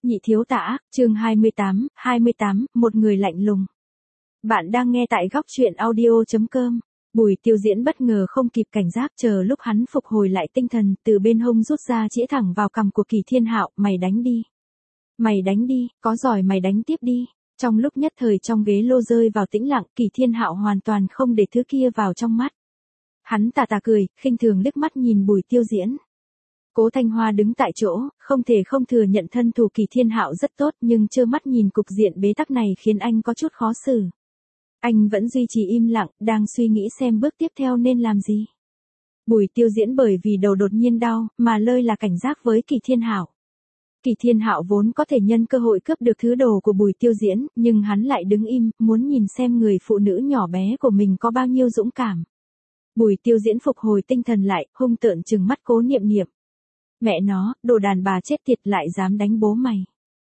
Nhị thiếu tả, chương 28, một người lạnh lùng. Bạn đang nghe tại góc truyện audio.com. Bùi Tiêu Diễn bất ngờ không kịp cảnh giác, chờ lúc hắn phục hồi lại tinh thần, từ bên hông rút ra chĩa thẳng vào cằm của Kỳ Thiên Hạo, mày đánh đi. Mày đánh đi, có giỏi mày đánh tiếp đi. Trong lúc nhất thời trong ghế lô rơi vào tĩnh lặng, Kỳ Thiên Hạo hoàn toàn không để thứ kia vào trong mắt. Hắn tà tà cười, khinh thường liếc mắt nhìn Bùi Tiêu Diễn. Cố Thanh Hoa đứng tại chỗ, không thể không thừa nhận thân thủ Kỳ Thiên Hạo rất tốt, nhưng trơ mắt nhìn cục diện bế tắc này khiến anh có chút khó xử. Anh vẫn duy trì im lặng, đang suy nghĩ xem bước tiếp theo nên làm gì. Bùi Tiêu Diễn bởi vì đầu đột nhiên đau, mà lơi là cảnh giác với Kỳ Thiên Hạo. Kỳ Thiên Hạo vốn có thể nhân cơ hội cướp được thứ đồ của Bùi Tiêu Diễn, nhưng hắn lại đứng im, muốn nhìn xem người phụ nữ nhỏ bé của mình có bao nhiêu dũng cảm. Bùi Tiêu Diễn phục hồi tinh thần lại, hung tợn trừng mắt Cố Niệm Niệm. Mẹ nó, đồ đàn bà chết tiệt, lại dám đánh bố mày.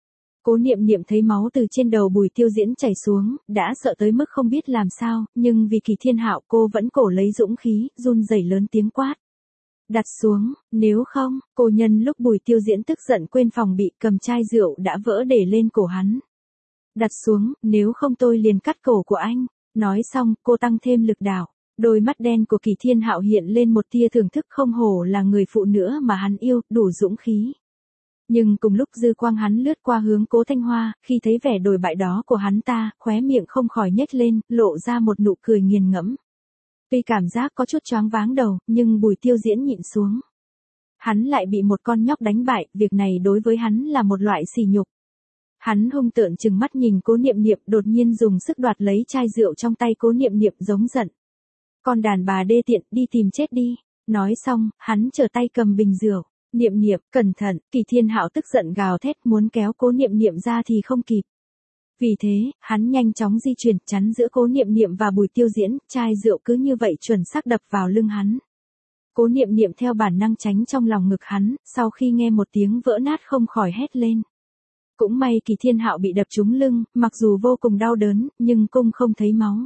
Cố Niệm Niệm thấy máu từ trên đầu Bùi Tiêu Diễn chảy xuống, đã sợ tới mức không biết làm sao, nhưng vì Kỳ Thiên Hạo cô vẫn cổ lấy dũng khí, run rẩy lớn tiếng quát. Đặt xuống, nếu không, cô nhân lúc Bùi Tiêu Diễn tức giận quên phòng bị, cầm chai rượu đã vỡ để lên cổ hắn. Đặt xuống, nếu không tôi liền cắt cổ của anh. Nói xong, cô tăng thêm lực đạo. Đôi mắt đen của Kỳ Thiên Hạo hiện lên một tia thưởng thức, không hổ là người phụ nữ mà hắn yêu, đủ dũng khí. Nhưng cùng lúc dư quang hắn lướt qua hướng Cố Thanh Hoa, khi thấy vẻ đồi bại đó của hắn ta, khóe miệng không khỏi nhếch lên, lộ ra một nụ cười nghiền ngẫm. Tuy cảm giác có chút choáng váng đầu, nhưng Bùi Tiêu Diễn nhịn xuống. Hắn lại bị một con nhóc đánh bại, việc này đối với hắn là một loại sỉ nhục. Hắn hung tợn trừng mắt nhìn Cố Niệm Niệm, đột nhiên dùng sức đoạt lấy chai rượu trong tay Cố Niệm Niệm, giống giận. Con đàn bà đê tiện, đi tìm chết đi. Nói xong, hắn trở tay cầm bình rượu. Niệm Niệm, cẩn thận. Kỳ Thiên Hạo tức giận gào thét, muốn kéo Cố Niệm Niệm ra thì không kịp. Vì thế, hắn nhanh chóng di chuyển, chắn giữa Cố Niệm Niệm và Bùi Tiêu Diễn, chai rượu cứ như vậy chuẩn xác đập vào lưng hắn. Cố Niệm Niệm theo bản năng tránh trong lòng ngực hắn, sau khi nghe một tiếng vỡ nát không khỏi hét lên. Cũng may Kỳ Thiên Hạo bị đập trúng lưng, mặc dù vô cùng đau đớn, nhưng cũng không thấy máu.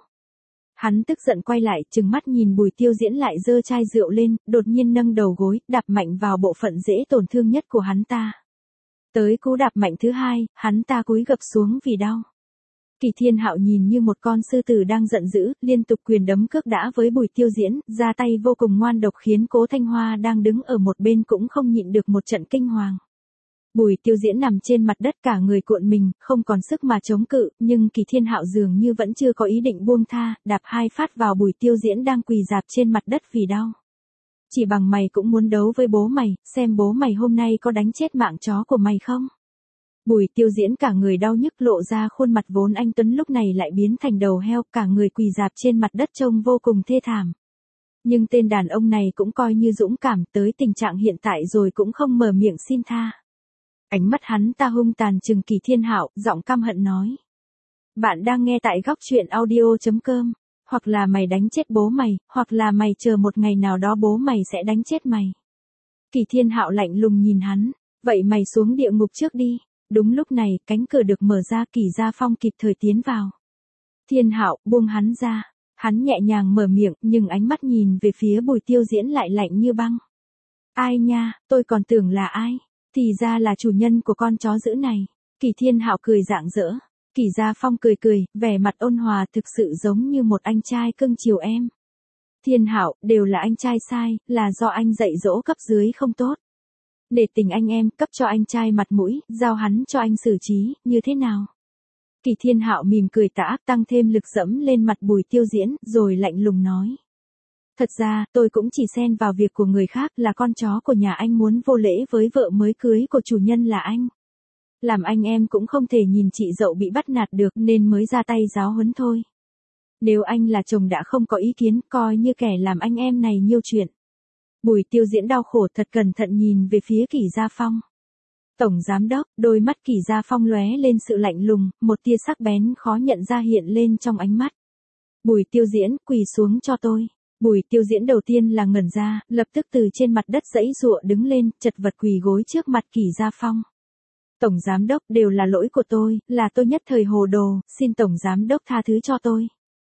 Hắn tức giận quay lại, trừng mắt nhìn Bùi Tiêu Diễn lại giơ chai rượu lên, đột nhiên nâng đầu gối, đạp mạnh vào bộ phận dễ tổn thương nhất của hắn ta. Tới cú đạp mạnh thứ hai, hắn ta cúi gập xuống vì đau. Kỳ Thiên Hạo nhìn như một con sư tử đang giận dữ, liên tục quyền đấm cước đã với Bùi Tiêu Diễn, ra tay vô cùng ngoan độc khiến Cố Thanh Hoa đang đứng ở một bên cũng không nhịn được một trận kinh hoàng. Bùi Tiêu Diễn nằm trên mặt đất cả người cuộn mình, không còn sức mà chống cự, nhưng Kỳ Thiên Hạo dường như vẫn chưa có ý định buông tha, đạp hai phát vào Bùi Tiêu Diễn đang quỳ rạp trên mặt đất vì đau. Chỉ bằng mày cũng muốn đấu với bố mày, xem bố mày hôm nay có đánh chết mạng chó của mày không? Bùi Tiêu Diễn cả người đau nhức, lộ ra khuôn mặt vốn anh tuấn lúc này lại biến thành đầu heo, cả người quỳ rạp trên mặt đất trông vô cùng thê thảm. Nhưng tên đàn ông này cũng coi như dũng cảm, tới tình trạng hiện tại rồi cũng không mở miệng xin tha. Ánh mắt hắn ta hung tàn trừng Kỳ Thiên Hạo, giọng căm hận nói. Bạn đang nghe tại góc truyện audio.com. Hoặc là mày đánh chết bố mày, hoặc là mày chờ một ngày nào đó bố mày sẽ đánh chết mày. Kỳ Thiên Hạo lạnh lùng nhìn hắn. Vậy mày xuống địa ngục trước đi. Đúng lúc này, cánh cửa được mở ra, Kỳ Gia Phong kịp thời tiến vào. Thiên Hạo, buông hắn ra. Hắn nhẹ nhàng mở miệng, nhưng ánh mắt nhìn về phía Bùi Tiêu Diễn lại lạnh như băng. Ai nha, tôi còn tưởng là ai? Thì ra là chủ nhân của con chó dữ này. Kỳ Thiên Hạo cười rạng rỡ. Kỳ Gia Phong cười cười, vẻ mặt ôn hòa, thực sự giống như một anh trai cưng chiều em. Thiên Hạo, đều là anh trai sai, là do anh dạy dỗ cấp dưới không tốt. Để tình anh em, cấp cho anh trai mặt mũi, giao hắn cho anh xử trí, như thế nào? Kỳ Thiên Hạo mỉm cười tà ác, tăng thêm lực dẫm lên mặt Bùi Tiêu Diễn, rồi lạnh lùng nói. Thật ra, tôi cũng chỉ xen vào việc của người khác, là con chó của nhà anh muốn vô lễ với vợ mới cưới của chủ nhân là anh. Làm anh em cũng không thể nhìn chị dậu bị bắt nạt được nên mới ra tay giáo huấn thôi. Nếu anh là chồng đã không có ý kiến, coi như kẻ làm anh em này nhiêu chuyện. Bùi Tiêu Diễn đau khổ thật cẩn thận nhìn về phía Kỳ Gia Phong. Tổng giám đốc, đôi mắt Kỳ Gia Phong lóe lên sự lạnh lùng, một tia sắc bén khó nhận ra hiện lên trong ánh mắt. Bùi Tiêu Diễn, quỳ xuống cho tôi. Bùi Tiêu Diễn đầu tiên là ngẩn ra, lập tức từ trên mặt đất giãy giụa đứng lên, chật vật quỳ gối trước mặt Kỳ Gia Phong. Tổng giám đốc, đều là lỗi của tôi, là tôi nhất thời hồ đồ, xin tổng giám đốc tha thứ cho tôi.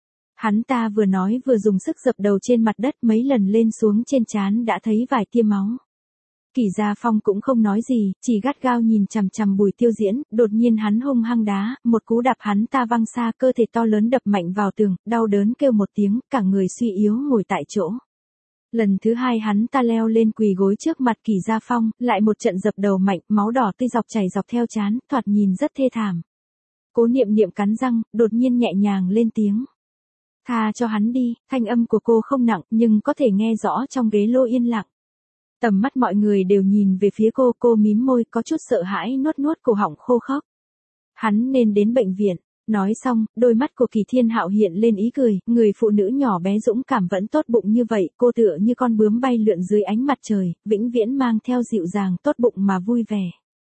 Hắn ta vừa nói vừa dùng sức dập đầu trên mặt đất, mấy lần lên xuống trên trán đã thấy vài tia máu. Kỳ Gia Phong cũng không nói gì, chỉ gắt gao nhìn chằm chằm Bùi Tiêu Diễn, đột nhiên hắn hung hăng đá, một cú đạp hắn ta văng xa, cơ thể to lớn đập mạnh vào tường, đau đớn kêu một tiếng, cả người suy yếu ngồi tại chỗ. Lần thứ hai hắn ta leo lên quỳ gối trước mặt Kỳ Gia Phong, lại một trận dập đầu mạnh, máu đỏ tươi dọc chảy dọc theo trán, thoạt nhìn rất thê thảm. Cố Niệm Niệm cắn răng, đột nhiên nhẹ nhàng lên tiếng. Tha cho hắn đi, thanh âm của cô không nặng, nhưng có thể nghe rõ trong ghế lô yên lặng. Tầm mắt mọi người đều nhìn về phía cô mím môi có chút sợ hãi nuốt nuốt cổ họng khô khốc. Hắn nên đến bệnh viện. Nói xong, đôi mắt của Kỳ Thiên Hạo hiện lên ý cười, người phụ nữ nhỏ bé dũng cảm vẫn tốt bụng như vậy, cô tựa như con bướm bay lượn dưới ánh mặt trời, vĩnh viễn mang theo dịu dàng tốt bụng mà vui vẻ.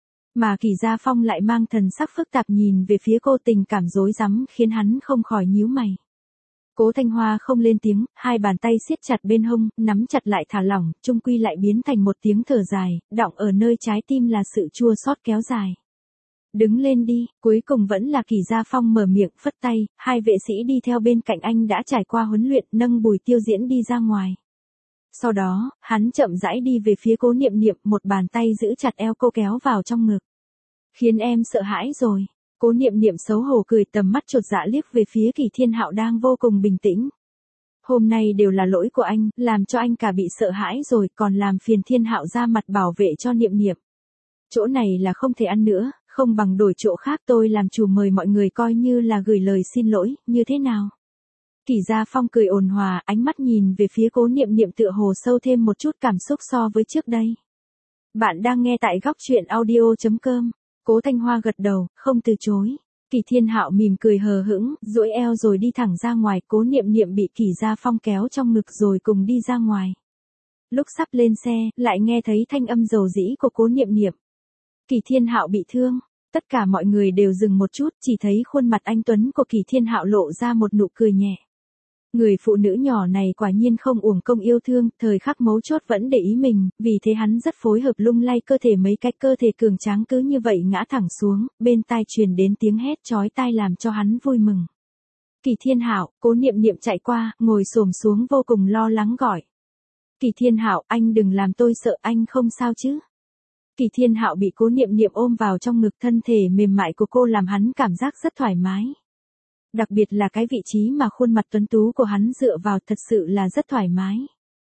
Mà Kỳ Gia Phong lại mang thần sắc phức tạp nhìn về phía cô, tình cảm rối rắm khiến hắn không khỏi nhíu mày. Cố Thanh Hoa không lên tiếng, hai bàn tay siết chặt bên hông, nắm chặt lại thả lỏng, chung quy lại biến thành một tiếng thở dài, đọng ở nơi trái tim là sự chua xót kéo dài. Đứng lên đi, cuối cùng vẫn là Kỳ Gia Phong mở miệng phất tay, hai vệ sĩ đi theo bên cạnh anh đã trải qua huấn luyện nâng Bùi Tiêu Diễn đi ra ngoài. Sau đó, hắn chậm rãi đi về phía Cố Niệm Niệm, một bàn tay giữ chặt eo cô kéo vào trong ngực. Khiến em sợ hãi rồi. Cố Niệm Niệm xấu hổ cười, tầm mắt chột dạ liếc về phía Kỳ Thiên Hạo đang vô cùng bình tĩnh. Hôm nay đều là lỗi của anh, làm cho anh cả bị sợ hãi rồi, còn làm phiền Thiên Hạo ra mặt bảo vệ cho Niệm Niệm. Chỗ này là không thể ăn nữa, không bằng đổi chỗ khác, tôi làm chủ mời mọi người coi như là gửi lời xin lỗi, như thế nào? Kỳ Gia Phong cười ôn hòa, ánh mắt nhìn về phía Cố Niệm Niệm tựa hồ sâu thêm một chút cảm xúc so với trước đây. Bạn đang nghe tại góc truyện audio.com. Cố Thanh Hoa gật đầu, không từ chối. Kỳ Thiên Hạo mỉm cười hờ hững, duỗi eo rồi đi thẳng ra ngoài, Cố Niệm Niệm bị Kỳ Gia Phong kéo trong ngực rồi cùng đi ra ngoài. Lúc sắp lên xe, lại nghe thấy thanh âm dầu dĩ của Cố Niệm Niệm. Kỳ Thiên Hạo bị thương, tất cả mọi người đều dừng một chút, chỉ thấy khuôn mặt anh tuấn của Kỳ Thiên Hạo lộ ra một nụ cười nhẹ. Người phụ nữ nhỏ này quả nhiên không uổng công yêu thương, thời khắc mấu chốt vẫn để ý mình, vì thế hắn rất phối hợp lung lay cơ thể, mấy cái cơ thể cường tráng cứ như vậy ngã thẳng xuống, bên tai truyền đến tiếng hét chói tai làm cho hắn vui mừng. Kỳ Thiên Hạo, Cố Niệm Niệm chạy qua, ngồi xổm xuống vô cùng lo lắng gọi. Kỳ Thiên Hạo, anh đừng làm tôi sợ, anh không sao chứ? Kỳ Thiên Hạo bị Cố Niệm Niệm ôm vào trong ngực, thân thể mềm mại của cô làm hắn cảm giác rất thoải mái. Đặc biệt là cái vị trí mà khuôn mặt tuấn tú của hắn dựa vào thật sự là rất thoải mái.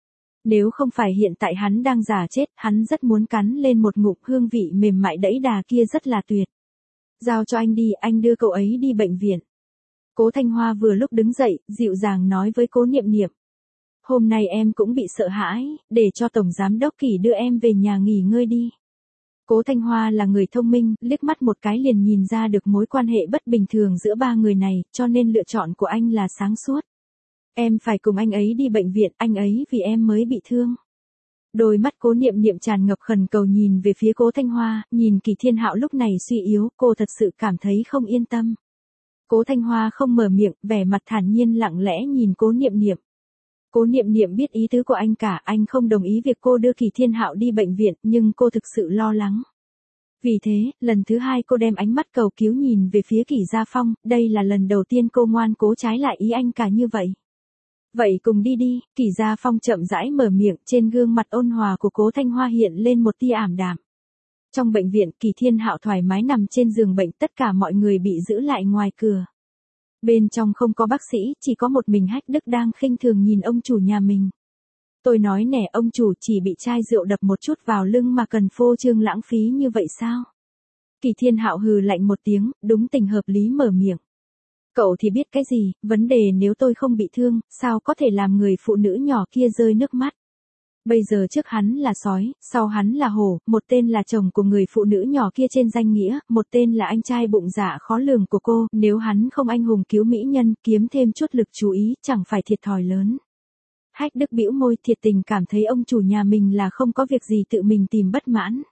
Nếu không phải hiện tại hắn đang giả chết, hắn rất muốn cắn lên một ngụm, hương vị mềm mại đẫy đà kia rất là tuyệt. Giao cho anh đi, anh đưa cậu ấy đi bệnh viện. Cố Thanh Hoa vừa lúc đứng dậy, dịu dàng nói với Cố Niệm Niệm. Hôm nay em cũng bị sợ hãi, để cho Tổng Giám Đốc Kỳ đưa em về nhà nghỉ ngơi đi. Cố Thanh Hoa là người thông minh, liếc mắt một cái liền nhìn ra được mối quan hệ bất bình thường giữa ba người này, cho nên lựa chọn của anh là sáng suốt. Em phải cùng anh ấy đi bệnh viện, anh ấy vì em mới bị thương. Đôi mắt Cố Niệm Niệm tràn ngập khẩn cầu nhìn về phía Cố Thanh Hoa, nhìn Kỳ Thiên Hạo lúc này suy yếu, cô thật sự cảm thấy không yên tâm. Cố Thanh Hoa không mở miệng, vẻ mặt thản nhiên lặng lẽ nhìn Cố Niệm Niệm. Cố Niệm Niệm biết ý tứ của anh cả, anh không đồng ý việc cô đưa Kỳ Thiên Hạo đi bệnh viện, nhưng cô thực sự lo lắng. Vì thế, lần thứ hai cô đem ánh mắt cầu cứu nhìn về phía Kỳ Gia Phong, đây là lần đầu tiên cô ngoan cố trái lại ý anh cả như vậy. Vậy cùng đi đi, Kỳ Gia Phong chậm rãi mở miệng, trên gương mặt ôn hòa của Cố Thanh Hoa hiện lên một tia ảm đạm. Trong bệnh viện, Kỳ Thiên Hạo thoải mái nằm trên giường bệnh, tất cả mọi người bị giữ lại ngoài cửa. Bên trong không có bác sĩ, chỉ có một mình Hách Đức đang khinh thường nhìn ông chủ nhà mình. Tôi nói nè, ông chủ chỉ bị chai rượu đập một chút vào lưng mà cần phô trương lãng phí như vậy sao? Kỳ Thiên Hạo hừ lạnh một tiếng, đúng tình hợp lý mở miệng. Cậu thì biết cái gì, vấn đề nếu tôi không bị thương, sao có thể làm người phụ nữ nhỏ kia rơi nước mắt? Bây giờ trước hắn là sói, sau hắn là hổ, một tên là chồng của người phụ nữ nhỏ kia trên danh nghĩa, một tên là anh trai bụng dạ khó lường của cô, nếu hắn không anh hùng cứu mỹ nhân, kiếm thêm chút lực chú ý, chẳng phải thiệt thòi lớn. Hách Đức bĩu môi, thiệt tình cảm thấy ông chủ nhà mình là không có việc gì tự mình tìm bất mãn.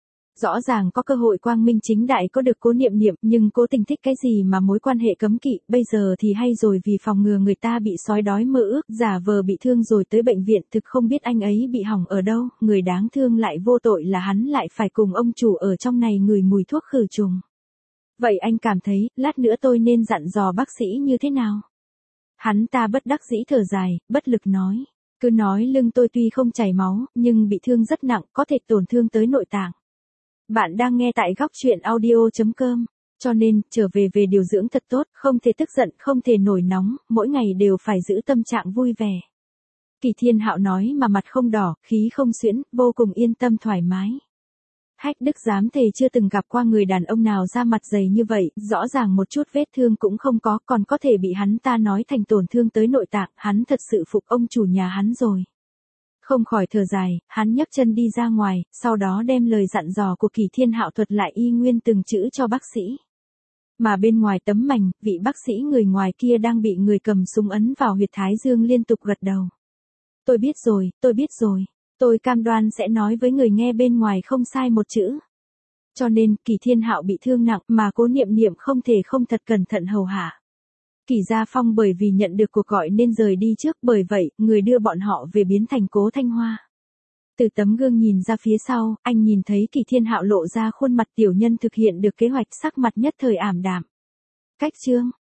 Rõ ràng có cơ hội quang minh chính đại có được Cố Niệm Niệm, nhưng Cố Tình thích cái gì mà mối quan hệ cấm kỵ, bây giờ thì hay rồi, vì phòng ngừa người ta bị sói đói mơ ước, giả vờ bị thương rồi tới bệnh viện, thực không biết anh ấy bị hỏng ở đâu, người đáng thương lại vô tội là hắn lại phải cùng ông chủ ở trong này ngửi mùi thuốc khử trùng. Vậy anh cảm thấy, lát nữa tôi nên dặn dò bác sĩ như thế nào? Hắn ta bất đắc dĩ thở dài, bất lực nói. Cứ nói lưng tôi tuy không chảy máu, nhưng bị thương rất nặng, có thể tổn thương tới nội tạng. Bạn đang nghe tại góc chuyện audio.com. Cho nên, trở về điều dưỡng thật tốt, không thể tức giận, không thể nổi nóng, mỗi ngày đều phải giữ tâm trạng vui vẻ. Kỳ Thiên Hạo nói mà mặt không đỏ, khí không xuyễn, vô cùng yên tâm thoải mái. Hách Đức dám thề chưa từng gặp qua người đàn ông nào da mặt dày như vậy, rõ ràng một chút vết thương cũng không có, còn có thể bị hắn ta nói thành tổn thương tới nội tạng, hắn thật sự phục ông chủ nhà hắn rồi. Không khỏi thở dài, hắn nhấc chân đi ra ngoài, sau đó đem lời dặn dò của Kỳ Thiên Hạo thuật lại y nguyên từng chữ cho bác sĩ. Mà bên ngoài tấm mảnh, vị bác sĩ người ngoài kia đang bị người cầm súng ấn vào huyệt thái dương liên tục gật đầu. Tôi biết rồi, tôi biết rồi. Tôi cam đoan sẽ nói với người nghe bên ngoài không sai một chữ. Cho nên, Kỳ Thiên Hạo bị thương nặng mà Cố Niệm Niệm không thể không thật cẩn thận hầu hạ. Kỳ Gia Phong bởi vì nhận được cuộc gọi nên rời đi trước, bởi vậy, người đưa bọn họ về biến thành Cố Thanh Hoa. Từ tấm gương nhìn ra phía sau, anh nhìn thấy Kỳ Thiên Hạo lộ ra khuôn mặt tiểu nhân thực hiện được kế hoạch, sắc mặt nhất thời ảm đạm. Cách chương